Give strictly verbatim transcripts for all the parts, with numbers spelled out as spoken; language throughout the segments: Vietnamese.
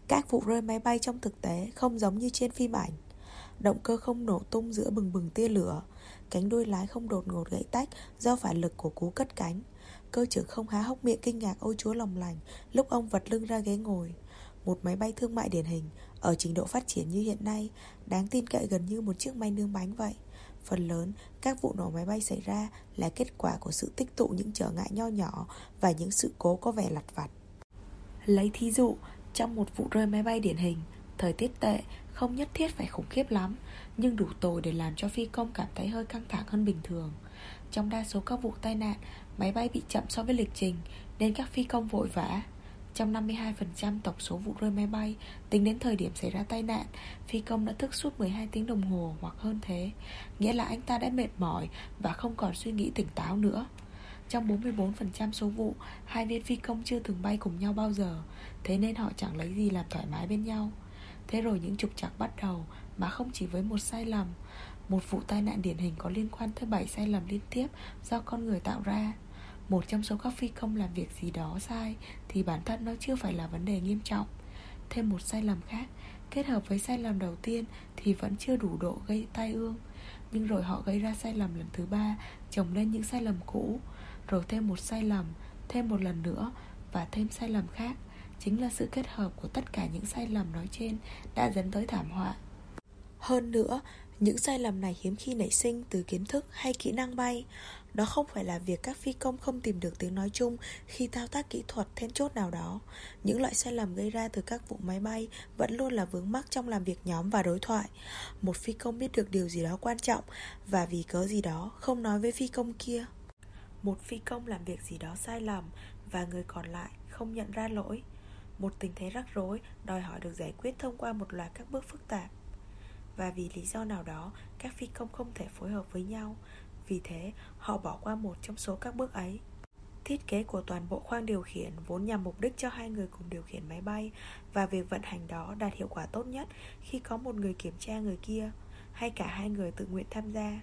Các vụ rơi máy bay trong thực tế không giống như trên phim ảnh. Động cơ không nổ tung giữa bừng bừng tia lửa, cánh đuôi lái không đột ngột gãy tách do phản lực của cú cất cánh. Cơ trưởng không há hốc miệng kinh ngạc ôi chúa lòng lành lúc ông vật lưng ra ghế ngồi. Một máy bay thương mại điển hình, ở trình độ phát triển như hiện nay, đáng tin cậy gần như một chiếc máy nướng bánh vậy. Phần lớn, các vụ nổ máy bay xảy ra là kết quả của sự tích tụ những trở ngại nho nhỏ và những sự cố có vẻ lặt vặt. Lấy thí dụ, trong một vụ rơi máy bay điển hình, thời tiết tệ không nhất thiết phải khủng khiếp lắm, nhưng đủ tồi để làm cho phi công cảm thấy hơi căng thẳng hơn bình thường. Trong đa số các vụ tai nạn, máy bay bị chậm so với lịch trình, nên các phi công vội vã. Trong năm mươi hai phần trăm tổng số vụ rơi máy bay, tính đến thời điểm xảy ra tai nạn, phi công đã thức suốt mười hai tiếng đồng hồ hoặc hơn thế, nghĩa là anh ta đã mệt mỏi và không còn suy nghĩ tỉnh táo nữa. Trong bốn mươi bốn phần trăm số vụ, hai viên phi công chưa từng bay cùng nhau bao giờ, thế nên họ chẳng lấy gì làm thoải mái bên nhau. Thế rồi những trục trặc bắt đầu, mà không chỉ với một sai lầm. Một vụ tai nạn điển hình có liên quan tới bảy sai lầm liên tiếp do con người tạo ra. Một trong số các phi công làm việc gì đó sai thì bản thân nó chưa phải là vấn đề nghiêm trọng. Thêm một sai lầm khác kết hợp với sai lầm đầu tiên thì vẫn chưa đủ độ gây tai ương. Nhưng rồi họ gây ra sai lầm lần thứ ba, chồng lên những sai lầm cũ, rồi thêm một sai lầm, thêm một lần nữa và thêm sai lầm khác. Chính là sự kết hợp của tất cả những sai lầm nói trên đã dẫn tới thảm họa. Hơn nữa, những sai lầm này hiếm khi nảy sinh từ kiến thức hay kỹ năng bay. Đó không phải là việc các phi công không tìm được tiếng nói chung khi thao tác kỹ thuật then chốt nào đó. Những loại sai lầm gây ra từ các vụ máy bay vẫn luôn là vướng mắc trong làm việc nhóm và đối thoại. Một phi công biết được điều gì đó quan trọng và vì cớ gì đó không nói với phi công kia. Một phi công làm việc gì đó sai lầm và người còn lại không nhận ra lỗi. Một tình thế rắc rối đòi hỏi được giải quyết thông qua một loạt các bước phức tạp. Và vì lý do nào đó, các phi công không thể phối hợp với nhau. Vì thế, họ bỏ qua một trong số các bước ấy. Thiết kế của toàn bộ khoang điều khiển vốn nhằm mục đích cho hai người cùng điều khiển máy bay, và việc vận hành đó đạt hiệu quả tốt nhất khi có một người kiểm tra người kia, hay cả hai người tự nguyện tham gia.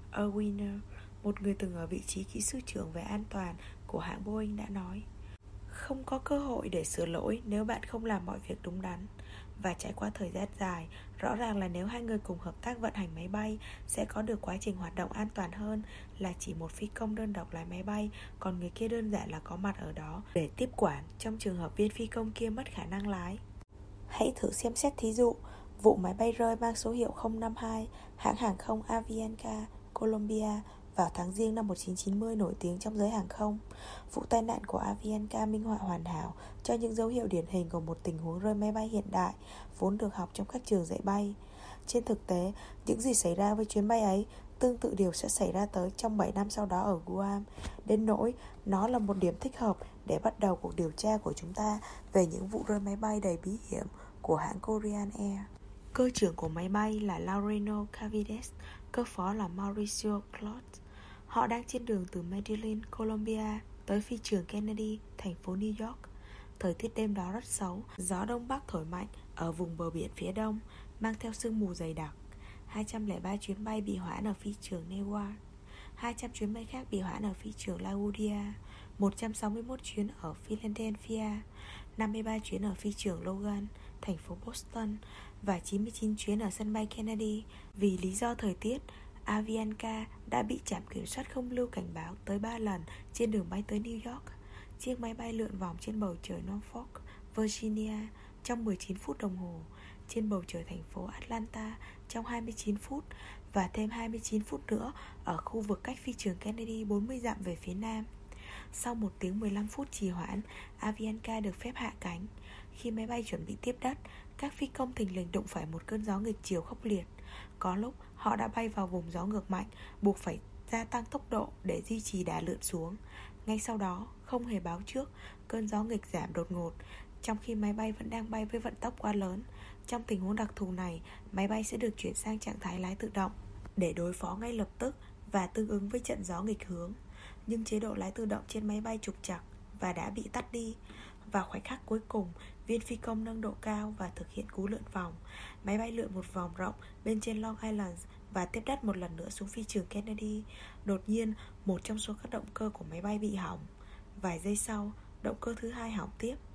Erwin, một người từng ở vị trí kỹ sư trưởng về an toàn của hãng Boeing đã nói: không có cơ hội để sửa lỗi nếu bạn không làm mọi việc đúng đắn. Và trải qua thời gian dài, rõ ràng là nếu hai người cùng hợp tác vận hành máy bay sẽ có được quá trình hoạt động an toàn hơn là chỉ một phi công đơn độc lái máy bay, còn người kia đơn giản là có mặt ở đó để tiếp quản trong trường hợp viên phi công kia mất khả năng lái. Hãy thử xem xét thí dụ vụ máy bay rơi mang số hiệu không năm hai hãng hàng không Avianca, Colombia vào tháng Giêng năm một nghìn chín trăm chín mươi nổi tiếng trong giới hàng không. Vụ tai nạn của Avianca minh họa hoàn hảo cho những dấu hiệu điển hình của một tình huống rơi máy bay hiện đại vốn được học trong các trường dạy bay. Trên thực tế, những gì xảy ra với chuyến bay ấy tương tự điều sẽ xảy ra tới trong bảy năm sau đó ở Guam, đến nỗi nó là một điểm thích hợp để bắt đầu cuộc điều tra của chúng ta về những vụ rơi máy bay đầy bí hiểm của hãng Korean Air. Cơ trưởng của máy bay là Laureano Cavides, cơ phó là Mauricio Clot. Họ đang trên đường từ Medellin, Colombia tới phi trường Kennedy, thành phố New York. Thời tiết đêm đó rất xấu, gió đông bắc thổi mạnh ở vùng bờ biển phía đông, mang theo sương mù dày đặc. hai trăm lẻ ba chuyến bay bị hoãn ở phi trường Newark, hai trăm chuyến bay khác bị hoãn ở phi trường LaGuardia, một trăm sáu mươi mốt chuyến ở Philadelphia, năm mươi ba chuyến ở phi trường Logan, thành phố Boston, và chín mươi chín chuyến ở sân bay Kennedy. Vì lý do thời tiết, Avianca đã bị trạm kiểm soát không lưu cảnh báo tới ba lần trên đường bay tới New York. Chiếc máy bay lượn vòng trên bầu trời Norfolk, Virginia trong mười chín phút đồng hồ, trên bầu trời thành phố Atlanta trong hai mươi chín phút, và thêm hai mươi chín phút nữa ở khu vực cách phi trường Kennedy bốn mươi dặm về phía nam. Sau một tiếng mười lăm phút trì hoãn, Avianca được phép hạ cánh. Khi máy bay chuẩn bị tiếp đất, các phi công thình lình đụng phải một cơn gió nghịch chiều khốc liệt. Có lúc họ đã bay vào vùng gió ngược mạnh, buộc phải gia tăng tốc độ để duy trì đà lượn xuống. Ngay sau đó, không hề báo trước, cơn gió nghịch giảm đột ngột, trong khi máy bay vẫn đang bay với vận tốc quá lớn. Trong tình huống đặc thù này, máy bay sẽ được chuyển sang trạng thái lái tự động để đối phó ngay lập tức và tương ứng với trận gió nghịch hướng. Nhưng chế độ lái tự động trên máy bay trục trặc và đã bị tắt đi. Vào khoảnh khắc cuối cùng, viên phi công nâng độ cao và thực hiện cú lượn vòng. Máy bay lượn một vòng rộng bên trên Long Island và tiếp đất một lần nữa xuống phi trường Kennedy. Đột nhiên, một trong số các động cơ của máy bay bị hỏng. Vài giây sau, động cơ thứ hai hỏng tiếp.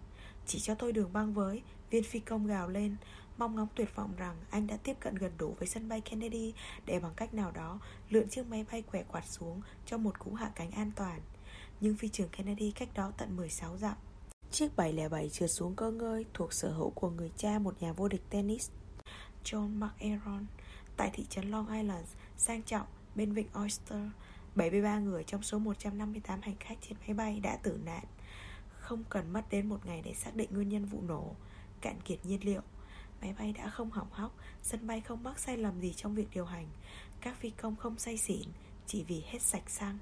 Chỉ cho tôi đường băng với, viên phi công gào lên, mong ngóng tuyệt vọng rằng anh đã tiếp cận gần đủ với sân bay Kennedy để bằng cách nào đó lượn chiếc máy bay quẻ quạt xuống cho một cú hạ cánh an toàn. Nhưng phi trường Kennedy cách đó tận mười sáu dặm. Chiếc bảy không bảy trượt xuống cơ ngơi thuộc sở hữu của người cha một nhà vô địch tennis, John McEnroe, tại thị trấn Long Island sang trọng bên vịnh Oyster. bảy mươi ba người trong số một trăm năm mươi tám hành khách trên máy bay đã tử nạn. Không cần mất đến một ngày để xác định nguyên nhân vụ nổ: cạn kiệt nhiên liệu. Máy bay đã không hỏng hóc, sân bay không mắc sai lầm gì trong việc điều hành, các phi công không say xỉn chỉ vì hết sạch xăng.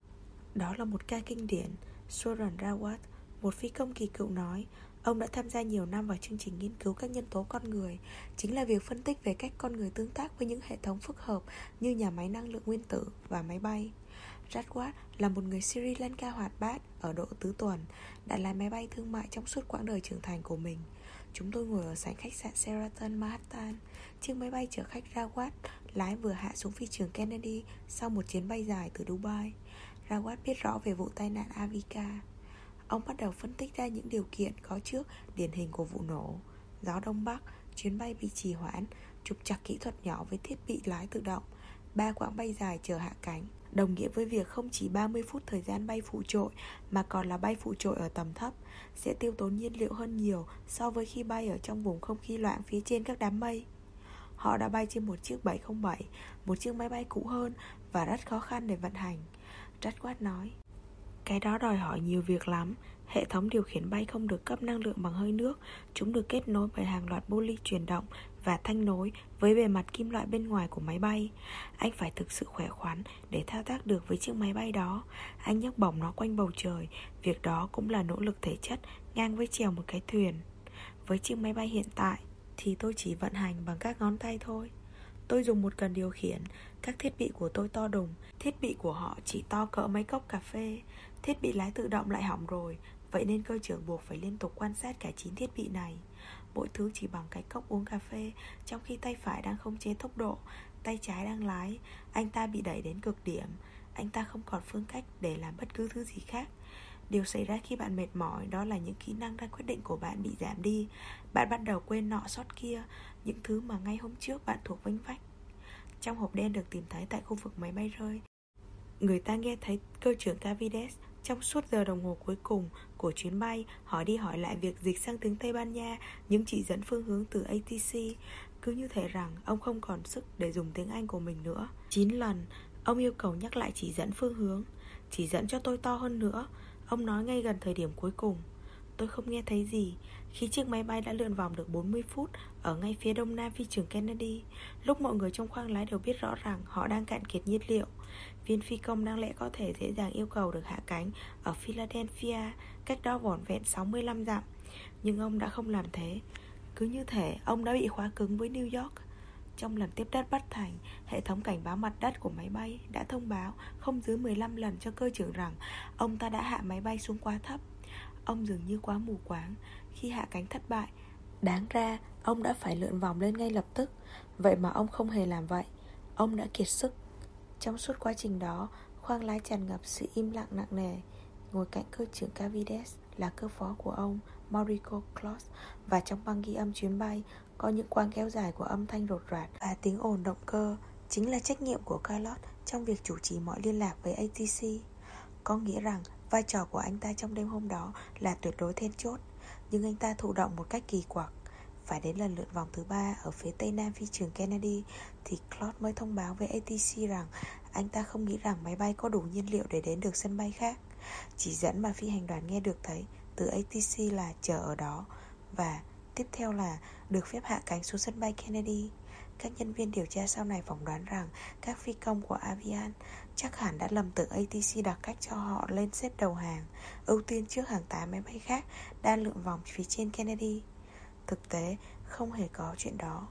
Đó là một ca kinh điển. Soren Rawat, một phi công kỳ cựu nói, ông đã tham gia nhiều năm vào chương trình nghiên cứu các nhân tố con người, chính là việc phân tích về cách con người tương tác với những hệ thống phức hợp như nhà máy năng lượng nguyên tử và máy bay. Rawat là một người Sri Lanka hoạt bát ở độ tứ tuần, đã lái máy bay thương mại trong suốt quãng đời trưởng thành của mình. Chúng tôi ngồi ở sảnh khách sạn Sheraton Manhattan. Chiếc máy bay chở khách Rawat lái vừa hạ xuống phi trường Kennedy sau một chuyến bay dài từ Dubai. Rawat biết rõ về vụ tai nạn Avica. Ông bắt đầu phân tích ra những điều kiện có trước điển hình của vụ nổ: gió đông bắc, chuyến bay bị trì hoãn, trục trặc kỹ thuật nhỏ với thiết bị lái tự động, ba quãng bay dài chờ hạ cánh, đồng nghĩa với việc không chỉ ba mươi phút thời gian bay phụ trội mà còn là bay phụ trội ở tầm thấp, sẽ tiêu tốn nhiên liệu hơn nhiều so với khi bay ở trong vùng không khí loãng phía trên các đám mây. Họ đã bay trên một chiếc bảy không bảy, một chiếc máy bay cũ hơn và rất khó khăn để vận hành. Rawat nói, cái đó đòi hỏi nhiều việc lắm. Hệ thống điều khiển bay không được cấp năng lượng bằng hơi nước. Chúng được kết nối bởi hàng loạt bô ly chuyển động và thanh nối với bề mặt kim loại bên ngoài của máy bay. Anh phải thực sự khỏe khoắn để thao tác được với chiếc máy bay đó. Anh nhấc bổng nó quanh bầu trời. Việc đó cũng là nỗ lực thể chất ngang với chèo một cái thuyền. Với chiếc máy bay hiện tại thì tôi chỉ vận hành bằng các ngón tay thôi. Tôi dùng một cần điều khiển. Các thiết bị của tôi to đùng. Thiết bị của họ chỉ to cỡ mấy cốc cà phê. Thiết bị lái tự động lại hỏng rồi, vậy nên cơ trưởng buộc phải liên tục quan sát cả chín thiết bị này. Mỗi thứ chỉ bằng cái cốc uống cà phê, trong khi tay phải đang khống chế tốc độ, tay trái đang lái. Anh ta bị đẩy đến cực điểm. Anh ta không còn phương cách để làm bất cứ thứ gì khác. Điều xảy ra khi bạn mệt mỏi đó là những kỹ năng ra quyết định của bạn bị giảm đi. Bạn bắt đầu quên nọ sót kia, những thứ mà ngay hôm trước bạn thuộc vênh vách. Trong hộp đen được tìm thấy tại khu vực máy bay rơi, người ta nghe thấy cơ trưởng Cavides trong suốt giờ đồng hồ cuối cùng của chuyến bay hỏi đi hỏi lại việc dịch sang tiếng Tây Ban Nha những chỉ dẫn phương hướng từ a tê xê. Cứ như thể rằng ông không còn sức để dùng tiếng Anh của mình nữa. Chín lần ông yêu cầu nhắc lại chỉ dẫn phương hướng. Chỉ dẫn cho tôi to hơn nữa, ông nói ngay gần thời điểm cuối cùng. Tôi không nghe thấy gì khi chiếc máy bay đã lượn vòng được bốn mươi phút ở ngay phía đông nam phi trường Kennedy. Lúc mọi người trong khoang lái đều biết rõ rằng họ đang cạn kiệt nhiên liệu, viên phi công đáng lẽ có thể dễ dàng yêu cầu được hạ cánh ở Philadelphia, cách đó vỏn vẹn sáu mươi lăm dặm. Nhưng ông đã không làm thế. Cứ như thể ông đã bị khóa cứng với New York. Trong lần tiếp đất bất thành, hệ thống cảnh báo mặt đất của máy bay đã thông báo không dưới mười lăm lần cho cơ trưởng rằng ông ta đã hạ máy bay xuống quá thấp. Ông dường như quá mù quáng khi hạ cánh thất bại. Đáng ra ông đã phải lượn vòng lên ngay lập tức. Vậy mà ông không hề làm vậy. Ông đã kiệt sức. Trong suốt quá trình đó, khoang lái tràn ngập sự im lặng nặng nề. Ngồi cạnh cơ trưởng Cavides là cơ phó của ông, Mauricio Claus. Và trong băng ghi âm chuyến bay có những quãng kéo dài của âm thanh rột rạt và tiếng ồn động cơ. Chính là trách nhiệm của Carlos trong việc chủ trì mọi liên lạc với a tê xê. Có nghĩa rằng vai trò của anh ta trong đêm hôm đó là tuyệt đối then chốt. Nhưng anh ta thụ động một cách kỳ quặc. Phải đến lần lượt vòng thứ ba ở phía tây nam phi trường Kennedy thì Claude mới thông báo với a tê xê rằng anh ta không nghĩ rằng máy bay có đủ nhiên liệu để đến được sân bay khác. Chỉ dẫn mà phi hành đoàn nghe được thấy từ a tê xê là chờ ở đó, và tiếp theo là được phép hạ cánh xuống sân bay Kennedy. Các nhân viên điều tra sau này phỏng đoán rằng các phi công của Avian chắc hẳn đã lầm tưởng a tê xê đặt cách cho họ lên xếp đầu hàng, ưu tiên trước hàng tám máy bay khác đang lượn vòng phía trên Kennedy. Thực tế không hề có chuyện đó.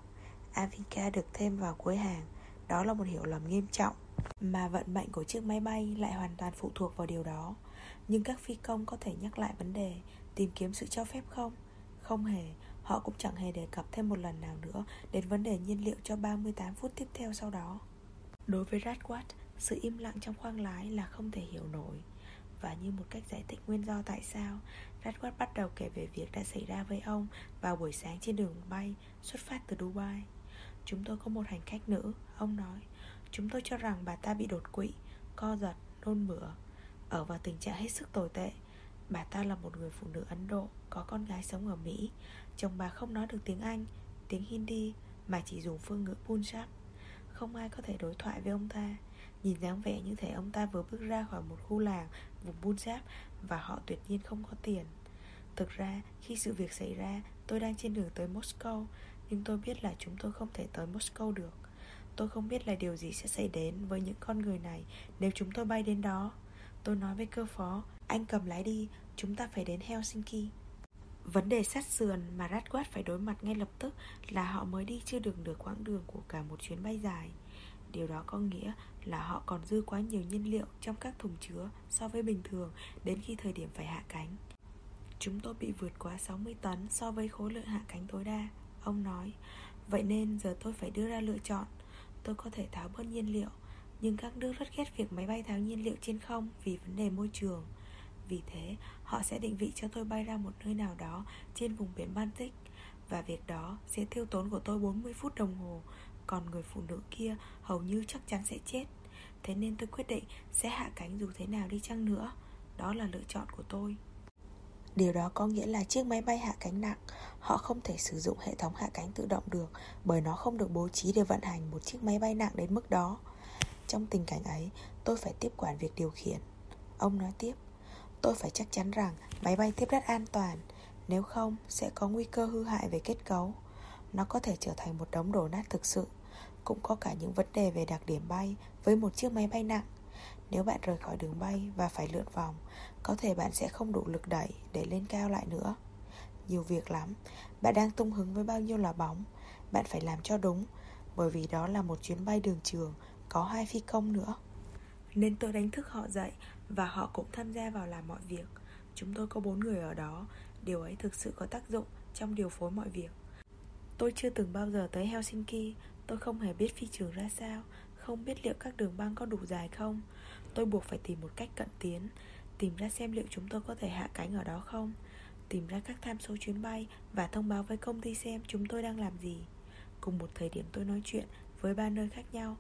Avica được thêm vào cuối hàng. Đó là một hiểu lầm nghiêm trọng, mà vận mệnh của chiếc máy bay lại hoàn toàn phụ thuộc vào điều đó. Nhưng các phi công có thể nhắc lại vấn đề, tìm kiếm sự cho phép không? Không hề. Họ cũng chẳng hề đề cập thêm một lần nào nữa đến vấn đề nhiên liệu cho ba mươi tám phút tiếp theo sau đó. Đối với Rawat, sự im lặng trong khoang lái là không thể hiểu nổi. Và như một cách giải thích nguyên do tại sao Radcliffe bắt đầu kể về việc đã xảy ra với ông vào buổi sáng trên đường bay xuất phát từ Dubai. Chúng tôi có một hành khách nữ, ông nói. Chúng tôi cho rằng bà ta bị đột quỵ, co giật, nôn mửa, ở vào tình trạng hết sức tồi tệ. Bà ta là một người phụ nữ Ấn Độ, có con gái sống ở Mỹ. Chồng bà không nói được tiếng Anh, tiếng Hindi, mà chỉ dùng phương ngữ Punjab. Không ai có thể đối thoại với ông ta. Nhìn dáng vẻ như thể ông ta vừa bước ra khỏi một khu làng vùng Punjab, và họ tuyệt nhiên không có tiền. Thực ra, khi sự việc xảy ra, tôi đang trên đường tới Moscow, nhưng tôi biết là chúng tôi không thể tới Moscow được. Tôi không biết là điều gì sẽ xảy đến với những con người này nếu chúng tôi bay đến đó. Tôi nói với cơ phó, anh cầm lái đi, chúng ta phải đến Helsinki. Vấn đề sát sườn mà Radcliffe phải đối mặt ngay lập tức là họ mới đi chưa được nửa quãng đường của cả một chuyến bay dài. Điều đó có nghĩa là họ còn dư quá nhiều nhiên liệu trong các thùng chứa so với bình thường đến khi thời điểm phải hạ cánh. Chúng tôi bị vượt quá sáu mươi tấn so với khối lượng hạ cánh tối đa, ông nói. Vậy nên giờ tôi phải đưa ra lựa chọn. Tôi có thể tháo bớt nhiên liệu, nhưng các nước rất ghét việc máy bay tháo nhiên liệu trên không vì vấn đề môi trường. Vì thế, họ sẽ định vị cho tôi bay ra một nơi nào đó trên vùng biển Baltic, và việc đó sẽ tiêu tốn của tôi bốn mươi phút đồng hồ. Còn người phụ nữ kia hầu như chắc chắn sẽ chết. Thế nên tôi quyết định sẽ hạ cánh dù thế nào đi chăng nữa. Đó là lựa chọn của tôi. Điều đó có nghĩa là chiếc máy bay hạ cánh nặng, họ không thể sử dụng hệ thống hạ cánh tự động được, bởi nó không được bố trí để vận hành một chiếc máy bay nặng đến mức đó. Trong tình cảnh ấy, tôi phải tiếp quản việc điều khiển. Ông nói tiếp, tôi phải chắc chắn rằng máy bay tiếp đất an toàn, nếu không sẽ có nguy cơ hư hại về kết cấu. Nó có thể trở thành một đống đổ nát thực sự. Cũng có cả những vấn đề về đặc điểm bay với một chiếc máy bay nặng. Nếu bạn rời khỏi đường bay và phải lượn vòng, có thể bạn sẽ không đủ lực đẩy để lên cao lại nữa. Nhiều việc lắm. Bạn đang tung hứng với bao nhiêu là bóng. Bạn phải làm cho đúng, bởi vì đó là một chuyến bay đường trường, có hai phi công nữa. Nên tôi đánh thức họ dậy, và họ cũng tham gia vào làm mọi việc. Chúng tôi có bốn người ở đó. Điều ấy thực sự có tác dụng trong điều phối mọi việc. Tôi chưa từng bao giờ tới Helsinki. Tôi không hề biết phi trường ra sao, không biết liệu các đường băng có đủ dài không. Tôi buộc phải tìm một cách cận tiến, tìm ra xem liệu chúng tôi có thể hạ cánh ở đó không, tìm ra các tham số chuyến bay và thông báo với công ty xem chúng tôi đang làm gì. Cùng một thời điểm tôi nói chuyện với ba nơi khác nhau.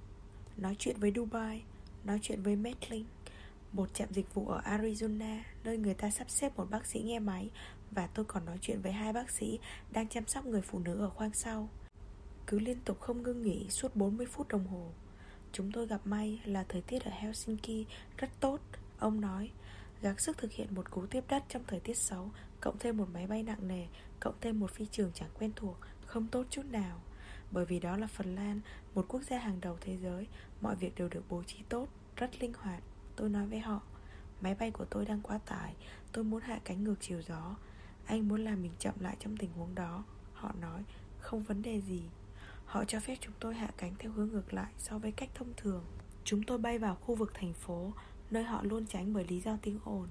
Nói chuyện với Dubai, nói chuyện với Medlink, một trạm dịch vụ ở Arizona nơi người ta sắp xếp một bác sĩ nghe máy, và tôi còn nói chuyện với hai bác sĩ đang chăm sóc người phụ nữ ở khoang sau. Cứ liên tục không ngưng nghỉ suốt bốn mươi phút đồng hồ. Chúng tôi gặp may là thời tiết ở Helsinki rất tốt, ông nói. Gắng sức thực hiện một cú tiếp đất trong thời tiết xấu, cộng thêm một máy bay nặng nề, cộng thêm một phi trường chẳng quen thuộc, không tốt chút nào. Bởi vì đó là Phần Lan, một quốc gia hàng đầu thế giới, mọi việc đều được bố trí tốt, rất linh hoạt. Tôi nói với họ, máy bay của tôi đang quá tải, tôi muốn hạ cánh ngược chiều gió. Anh muốn làm mình chậm lại trong tình huống đó. Họ nói, không vấn đề gì. Họ cho phép chúng tôi hạ cánh theo hướng ngược lại so với cách thông thường. Chúng tôi bay vào khu vực thành phố, nơi họ luôn tránh bởi lý do tiếng ồn.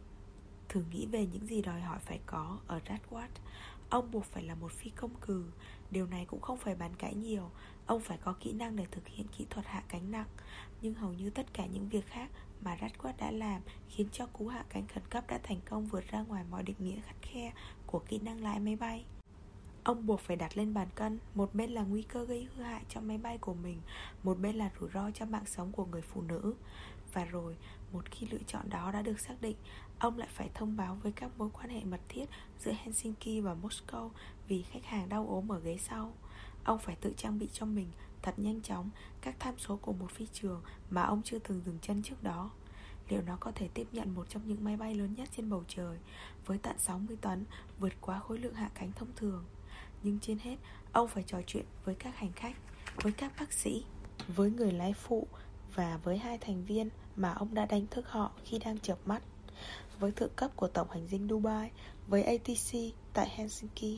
Thử nghĩ về những gì đòi hỏi phải có ở Radcliffe. Ông buộc phải là một phi công cừ. Điều này cũng không phải bàn cãi nhiều. Ông phải có kỹ năng để thực hiện kỹ thuật hạ cánh nặng. Nhưng hầu như tất cả những việc khác mà Radcliffe đã làm khiến cho cú hạ cánh khẩn cấp đã thành công vượt ra ngoài mọi định nghĩa khắt khe của kỹ năng lái máy bay. Ông buộc phải đặt lên bàn cân, một bên là nguy cơ gây hư hại cho máy bay của mình, một bên là rủi ro cho mạng sống của người phụ nữ. Và rồi, một khi lựa chọn đó đã được xác định, ông lại phải thông báo với các mối quan hệ mật thiết giữa Helsinki và Moscow vì khách hàng đau ốm ở ghế sau. Ông phải tự trang bị cho mình thật nhanh chóng các tham số của một phi trường mà ông chưa từng dừng chân trước đó. Liệu nó có thể tiếp nhận một trong những máy bay lớn nhất trên bầu trời, với tận sáu mươi tấn, vượt quá khối lượng hạ cánh thông thường. Nhưng trên hết, ông phải trò chuyện với các hành khách, với các bác sĩ, với người lái phụ và với hai thành viên mà ông đã đánh thức họ khi đang chợp mắt, với thượng cấp của tổng hành dinh Dubai, với a tê xê tại Helsinki.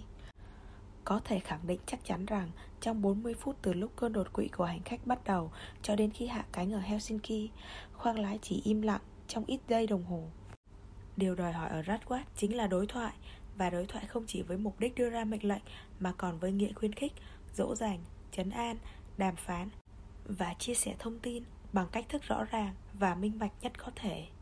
Có thể khẳng định chắc chắn rằng trong bốn mươi phút từ lúc cơn đột quỵ của hành khách bắt đầu cho đến khi hạ cánh ở Helsinki, khoang lái chỉ im lặng trong ít giây đồng hồ. Điều đòi hỏi ở Radcliffe chính là đối thoại, và đối thoại không chỉ với mục đích đưa ra mệnh lệnh mà còn với nghĩa khuyến khích, dỗ dành, trấn an, đàm phán và chia sẻ thông tin bằng cách thức rõ ràng và minh bạch nhất có thể.